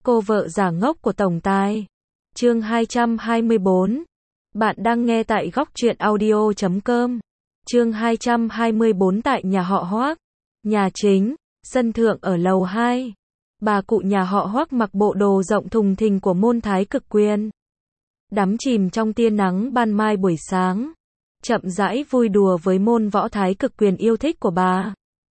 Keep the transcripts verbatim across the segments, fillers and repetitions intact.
Cô vợ giả ngốc của tổng tài. Chương hai trăm hai mươi bốn. Bạn đang nghe tại góc truyện audio chấm com. Chương hai trăm hai mươi bốn tại nhà họ Hoác. Nhà chính, sân thượng ở lầu hai. Bà cụ nhà họ Hoác mặc bộ đồ rộng thùng thình của môn Thái Cực Quyền. Đắm chìm trong tia nắng ban mai buổi sáng. Chậm rãi vui đùa với môn võ Thái Cực Quyền yêu thích của bà.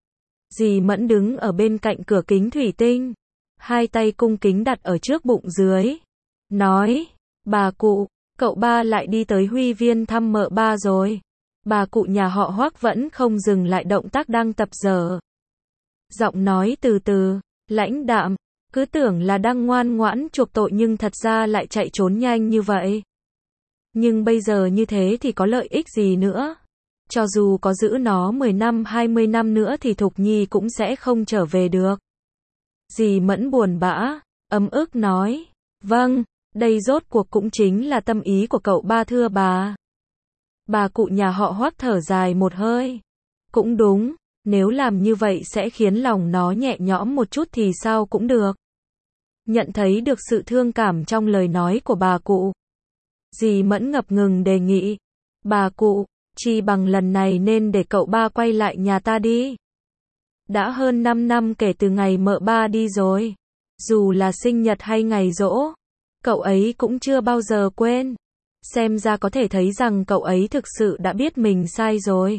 Dì Mẫn đứng ở bên cạnh cửa kính thủy tinh. Hai tay cung kính đặt ở trước bụng dưới. Nói, bà cụ, cậu ba lại đi tới Huy Viên thăm mợ ba rồi. Bà cụ nhà họ Hoác vẫn không dừng lại động tác đang tập dở. Giọng nói từ từ, lãnh đạm, cứ tưởng là đang ngoan ngoãn chuộc tội nhưng thật ra lại chạy trốn nhanh như vậy. Nhưng bây giờ như thế thì có lợi ích gì nữa? Cho dù có giữ nó mười năm hai mươi năm nữa thì Thục Nhi cũng sẽ không trở về được. Dì Mẫn buồn bã, ấm ức nói, vâng, đây rốt cuộc cũng chính là tâm ý của cậu ba thưa bà. Bà cụ nhà họ Hoác thở dài một hơi. Cũng đúng, nếu làm như vậy sẽ khiến lòng nó nhẹ nhõm một chút thì sao cũng được. Nhận thấy được sự thương cảm trong lời nói của bà cụ. Dì Mẫn ngập ngừng đề nghị, bà cụ, chi bằng lần này nên để cậu ba quay lại nhà ta đi. Đã hơn năm năm kể từ ngày mợ ba đi rồi. Dù là sinh nhật hay ngày giỗ, cậu ấy cũng chưa bao giờ quên. Xem ra có thể thấy rằng cậu ấy thực sự đã biết mình sai rồi.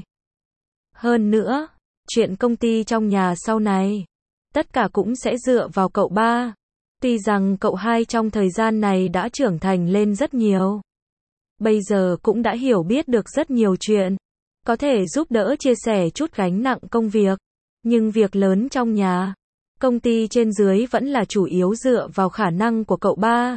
Hơn nữa, chuyện công ty trong nhà sau này, tất cả cũng sẽ dựa vào cậu ba. Tuy rằng cậu hai trong thời gian này đã trưởng thành lên rất nhiều. Bây giờ cũng đã hiểu biết được rất nhiều chuyện. Có thể giúp đỡ chia sẻ chút gánh nặng công việc. Nhưng việc lớn trong nhà, công ty trên dưới vẫn là chủ yếu dựa vào khả năng của cậu ba.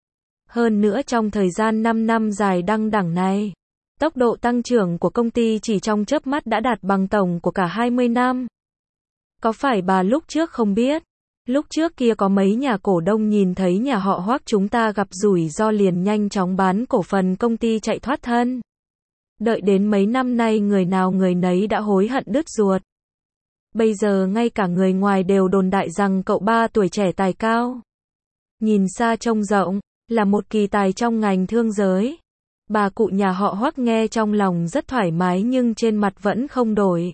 Hơn nữa trong thời gian năm năm dài đăng đẳng này, tốc độ tăng trưởng của công ty chỉ trong chớp mắt đã đạt bằng tổng của cả hai mươi năm. Có phải bà lúc trước không biết? Lúc trước kia có mấy nhà cổ đông nhìn thấy nhà họ Hoác chúng ta gặp rủi ro liền nhanh chóng bán cổ phần công ty chạy thoát thân. Đợi đến mấy năm nay người nào người nấy đã hối hận đứt ruột. Bây giờ ngay cả người ngoài đều đồn đại rằng cậu ba tuổi trẻ tài cao. Nhìn xa trông rộng, là một kỳ tài trong ngành thương giới. Bà cụ nhà họ Hoác nghe trong lòng rất thoải mái nhưng trên mặt vẫn không đổi.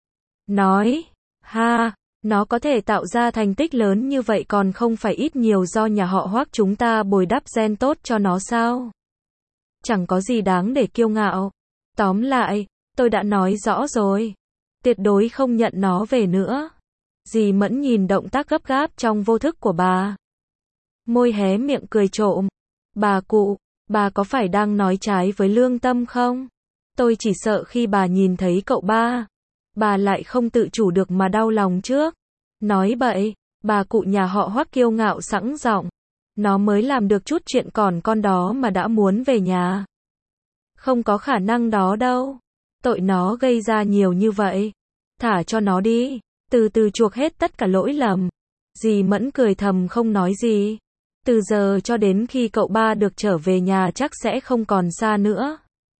Nói, ha, nó có thể tạo ra thành tích lớn như vậy còn không phải ít nhiều do nhà họ Hoác chúng ta bồi đắp gen tốt cho nó sao? Chẳng có gì đáng để kiêu ngạo. Tóm lại, tôi đã nói rõ rồi. Tuyệt đối không nhận nó về nữa. Dì Mẫn nhìn động tác gấp gáp trong vô thức của bà. Môi hé miệng cười trộm. Bà cụ, bà có phải đang nói trái với lương tâm không? Tôi chỉ sợ khi bà nhìn thấy cậu ba, bà lại không tự chủ được mà đau lòng trước. Nói bậy, bà cụ nhà họ Hoác kiêu ngạo sẵn giọng. Nó mới làm được chút chuyện còn con đó mà đã muốn về nhà. Không có khả năng đó đâu. Tội nó gây ra nhiều như vậy. Thả cho nó đi, từ từ chuộc hết tất cả lỗi lầm. Dì Mẫn cười thầm không nói gì. Từ giờ cho đến khi cậu ba được trở về nhà chắc sẽ không còn xa nữa.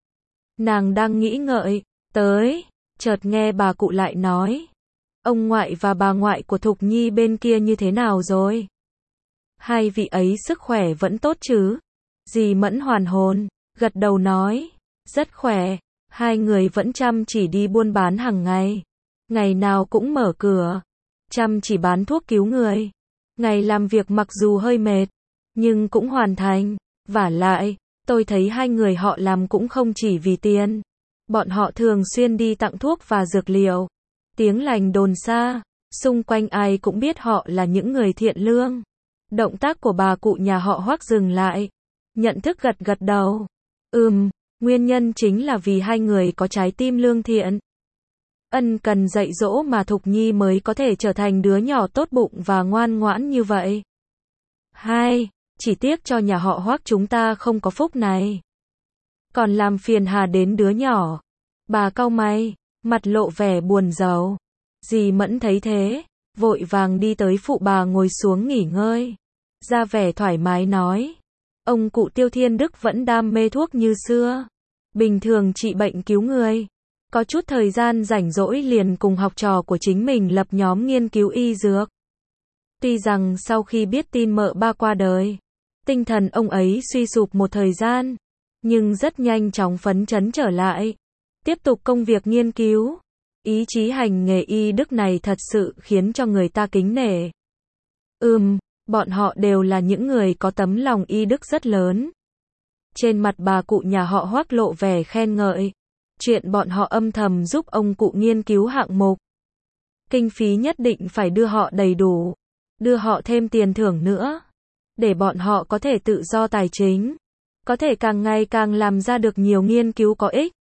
Nàng đang nghĩ ngợi, tới, chợt nghe bà cụ lại nói. Ông ngoại và bà ngoại của Thục Nhi bên kia như thế nào rồi? Hai vị ấy sức khỏe vẫn tốt chứ? Dì Mẫn hoàn hồn, gật đầu nói, rất khỏe. Hai người vẫn chăm chỉ đi buôn bán hàng ngày. Ngày nào cũng mở cửa. Chăm chỉ bán thuốc cứu người. Ngày làm việc mặc dù hơi mệt, nhưng cũng hoàn thành. Vả lại, tôi thấy hai người họ làm cũng không chỉ vì tiền. Bọn họ thường xuyên đi tặng thuốc và dược liệu. Tiếng lành đồn xa. Xung quanh ai cũng biết họ là những người thiện lương. Động tác của bà cụ nhà họ Hoác dừng lại. Nhận thức gật gật đầu. Ừm. Nguyên nhân chính là vì hai người có trái tim lương thiện. Ân cần dạy dỗ mà Thục Nhi mới có thể trở thành đứa nhỏ tốt bụng và ngoan ngoãn như vậy. Hai, chỉ tiếc cho nhà họ Hoác chúng ta không có phúc này. Còn làm phiền hà đến đứa nhỏ. Bà cau mày, mặt lộ vẻ buồn rầu. Dì Mẫn thấy thế, vội vàng đi tới phụ bà ngồi xuống nghỉ ngơi. Ra vẻ thoải mái nói. Ông cụ Tiêu Thiên Đức vẫn đam mê thuốc như xưa. Bình thường trị bệnh cứu người. Có chút thời gian rảnh rỗi liền cùng học trò của chính mình lập nhóm nghiên cứu y dược. Tuy rằng sau khi biết tin mợ ba qua đời, tinh thần ông ấy suy sụp một thời gian, nhưng rất nhanh chóng phấn chấn trở lại, tiếp tục công việc nghiên cứu. Ý chí hành nghề y đức này thật sự khiến cho người ta kính nể. Ừm, bọn họ đều là những người có tấm lòng y đức rất lớn. Trên mặt bà cụ nhà họ Hoắc lộ vẻ khen ngợi. Chuyện bọn họ âm thầm giúp ông cụ nghiên cứu hạng mục. Kinh phí nhất định phải đưa họ đầy đủ, đưa họ thêm tiền thưởng nữa, để bọn họ có thể tự do tài chính, có thể càng ngày càng làm ra được nhiều nghiên cứu có ích,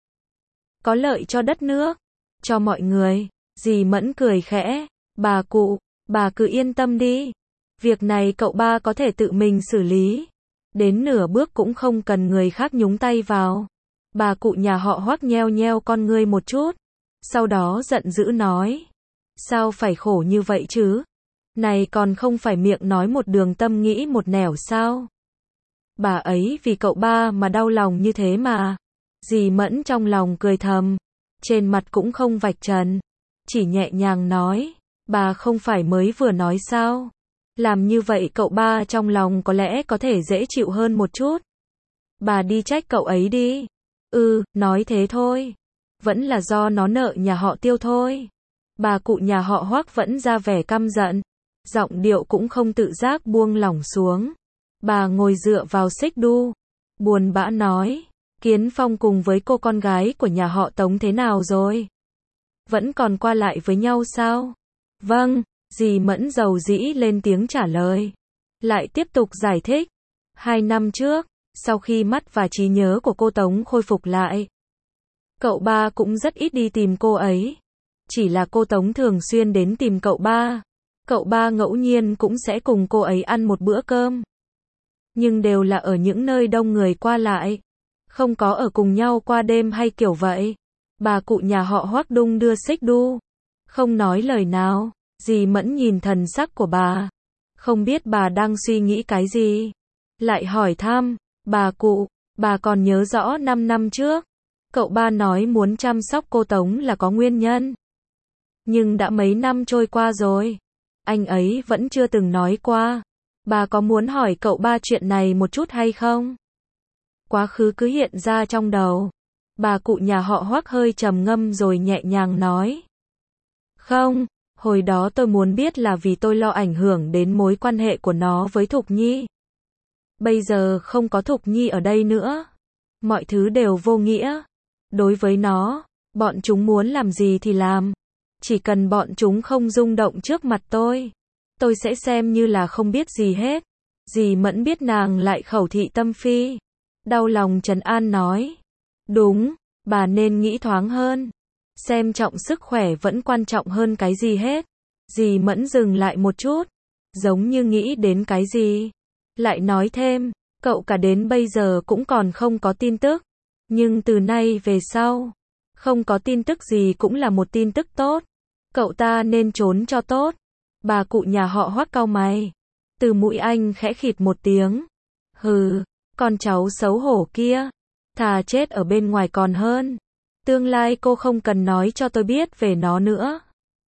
có lợi cho đất nước, cho mọi người. Dì Mẫn cười khẽ, bà cụ, bà cứ yên tâm đi. Việc này cậu ba có thể tự mình xử lý. Đến nửa bước cũng không cần người khác nhúng tay vào. Bà cụ nhà họ Hoắc nheo nheo con ngươi một chút. Sau đó giận dữ nói. Sao phải khổ như vậy chứ? Này còn không phải miệng nói một đường tâm nghĩ một nẻo sao? Bà ấy vì cậu ba mà đau lòng như thế mà. Dì Mẫn trong lòng cười thầm. Trên mặt cũng không vạch trần. Chỉ nhẹ nhàng nói. Bà không phải mới vừa nói sao? Làm như vậy cậu ba trong lòng có lẽ có thể dễ chịu hơn một chút. Bà đi trách cậu ấy đi. Ừ, nói thế thôi. Vẫn là do nó nợ nhà họ Tiêu thôi. Bà cụ nhà họ Hoắc vẫn ra vẻ căm giận. Giọng điệu cũng không tự giác buông lỏng xuống. Bà ngồi dựa vào xích đu. Buồn bã nói. Kiến Phong cùng với cô con gái của nhà họ Tống thế nào rồi? Vẫn còn qua lại với nhau sao? Vâng. Dì Mẫn dầu dĩ lên tiếng trả lời. Lại tiếp tục giải thích. Hai năm trước, sau khi mắt và trí nhớ của cô Tống khôi phục lại, cậu ba cũng rất ít đi tìm cô ấy. Chỉ là cô Tống thường xuyên đến tìm cậu ba. Cậu ba ngẫu nhiên cũng sẽ cùng cô ấy ăn một bữa cơm. Nhưng đều là ở những nơi đông người qua lại. Không có ở cùng nhau qua đêm hay kiểu vậy. Bà cụ nhà họ Hoắc đung đưa xích đu. Không nói lời nào. Dì Mẫn nhìn thần sắc của bà. Không biết bà đang suy nghĩ cái gì. Lại hỏi thăm. Bà cụ, bà còn nhớ rõ năm năm trước. Cậu ba nói muốn chăm sóc cô Tống là có nguyên nhân. Nhưng đã mấy năm trôi qua rồi. Anh ấy vẫn chưa từng nói qua. Bà có muốn hỏi cậu ba chuyện này một chút hay không? Quá khứ cứ hiện ra trong đầu. Bà cụ nhà họ Hoắc hơi trầm ngâm rồi nhẹ nhàng nói. Không. Hồi đó tôi muốn biết là vì tôi lo ảnh hưởng đến mối quan hệ của nó với Thục Nhi. Bây giờ không có Thục Nhi ở đây nữa. Mọi thứ đều vô nghĩa. Đối với nó, bọn chúng muốn làm gì thì làm. Chỉ cần bọn chúng không rung động trước mặt tôi, tôi sẽ xem như là không biết gì hết. Dì Mẫn biết nàng lại khẩu thị tâm phi. Đau lòng trấn an nói. Đúng, bà nên nghĩ thoáng hơn. Xem trọng sức khỏe vẫn quan trọng hơn cái gì hết. Dì Mẫn dừng lại một chút. Giống như nghĩ đến cái gì. Lại nói thêm. Cậu cả đến bây giờ cũng còn không có tin tức. Nhưng từ nay về sau. Không có tin tức gì cũng là một tin tức tốt. Cậu ta nên trốn cho tốt. Bà cụ nhà họ Hoắc cau mày. Từ mũi anh khẽ khịt một tiếng. Hừ, con cháu xấu hổ kia. Thà chết ở bên ngoài còn hơn. Tương lai cô không cần nói cho tôi biết về nó nữa.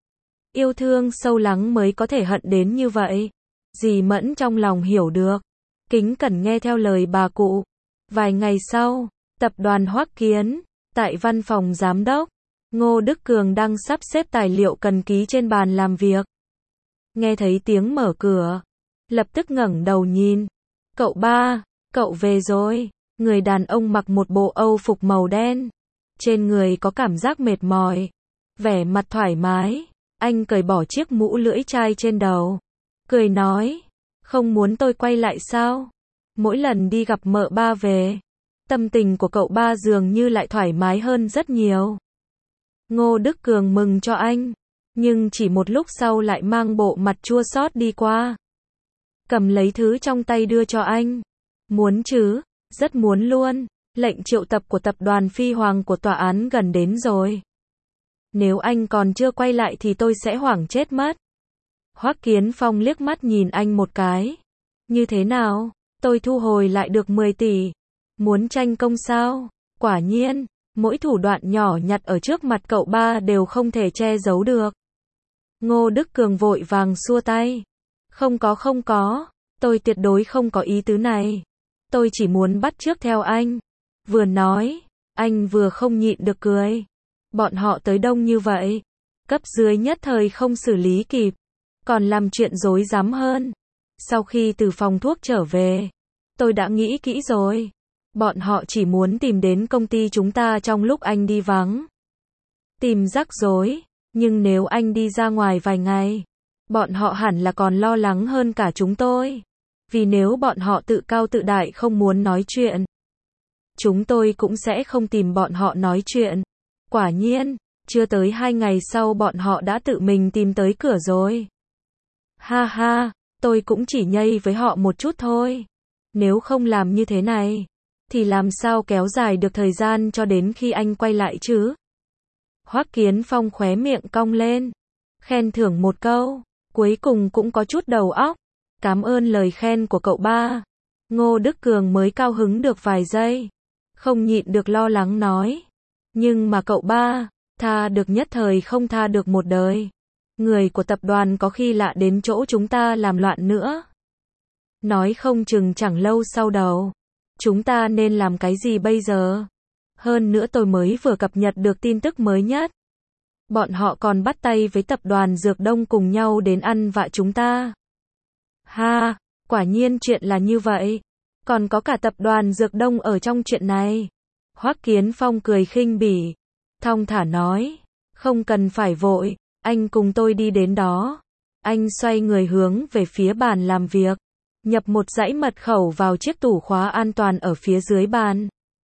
Yêu thương sâu lắng mới có thể hận đến như vậy. Dì Mẫn trong lòng hiểu được. Kính cẩn nghe theo lời bà cụ. Vài ngày sau, tập đoàn Hoắc Kiến, tại văn phòng giám đốc, Ngô Đức Cường đang sắp xếp tài liệu cần ký trên bàn làm việc. Nghe thấy tiếng mở cửa, lập tức ngẩng đầu nhìn. Cậu ba, cậu về rồi. Người đàn ông mặc một bộ âu phục màu đen. Trên người có cảm giác mệt mỏi. Vẻ mặt thoải mái. Anh cởi bỏ chiếc mũ lưỡi chai trên đầu. Cười nói. Không muốn tôi quay lại sao? Mỗi lần đi gặp mợ ba về, tâm tình của cậu ba dường như lại thoải mái hơn rất nhiều. Ngô Đức Cường mừng cho anh. Nhưng chỉ một lúc sau lại mang bộ mặt chua xót đi qua. Cầm lấy thứ trong tay đưa cho anh. Muốn chứ? Rất muốn luôn. Lệnh triệu tập của tập đoàn Phi Hoàng của tòa án gần đến rồi. Nếu anh còn chưa quay lại thì tôi sẽ hoảng chết mất. Hoắc Kiến Phong liếc mắt nhìn anh một cái. Như thế nào? Tôi thu hồi lại được mười tỷ. Muốn tranh công sao? Quả nhiên, mỗi thủ đoạn nhỏ nhặt ở trước mặt cậu ba đều không thể che giấu được. Ngô Đức Cường vội vàng xua tay. Không có không có, tôi tuyệt đối không có ý tứ này. Tôi chỉ muốn bắt chước theo anh. Vừa nói, anh vừa không nhịn được cười. Bọn họ tới đông như vậy. Cấp dưới nhất thời không xử lý kịp. Còn làm chuyện rối rắm hơn. Sau khi từ phòng thuốc trở về, tôi đã nghĩ kỹ rồi. Bọn họ chỉ muốn tìm đến công ty chúng ta trong lúc anh đi vắng. Tìm rắc rối. Nhưng nếu anh đi ra ngoài vài ngày, bọn họ hẳn là còn lo lắng hơn cả chúng tôi. Vì nếu bọn họ tự cao tự đại không muốn nói chuyện, chúng tôi cũng sẽ không tìm bọn họ nói chuyện. Quả nhiên, chưa tới hai ngày sau bọn họ đã tự mình tìm tới cửa rồi. Ha ha, tôi cũng chỉ nhây với họ một chút thôi. Nếu không làm như thế này, thì làm sao kéo dài được thời gian cho đến khi anh quay lại chứ? Hoắc Kiến Phong khóe miệng cong lên, khen thưởng một câu, cuối cùng cũng có chút đầu óc. Cảm ơn lời khen của cậu ba. Ngô Đức Cường mới cao hứng được vài giây, không nhịn được lo lắng nói. Nhưng mà cậu ba, tha được nhất thời không tha được một đời. Người của tập đoàn có khi lạ đến chỗ chúng ta làm loạn nữa. Nói không chừng chẳng lâu sau đầu, chúng ta nên làm cái gì bây giờ? Hơn nữa tôi mới vừa cập nhật được tin tức mới nhất. Bọn họ còn bắt tay với tập đoàn Dược Đông cùng nhau đến ăn vạ chúng ta. Ha, quả nhiên chuyện là như vậy. Còn có cả tập đoàn Dược Đông ở trong chuyện này. Hoắc Kiến Phong cười khinh bỉ, thong thả nói, không cần phải vội, anh cùng tôi đi đến đó. Anh xoay người hướng về phía bàn làm việc, nhập một dãy mật khẩu vào chiếc tủ khóa an toàn ở phía dưới bàn.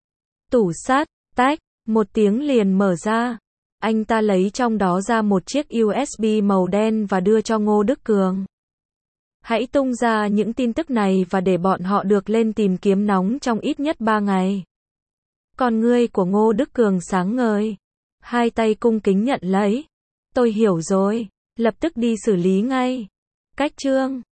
Tủ sắt, tách, một tiếng liền mở ra. Anh ta lấy trong đó ra một chiếc u ét bê màu đen và đưa cho Ngô Đức Cường. Hãy tung ra những tin tức này và để bọn họ được lên tìm kiếm nóng trong ít nhất ba ngày. Con ngươi của Ngô Đức Cường sáng ngời, hai tay cung kính nhận lấy. Tôi hiểu rồi, lập tức đi xử lý ngay. Cách chương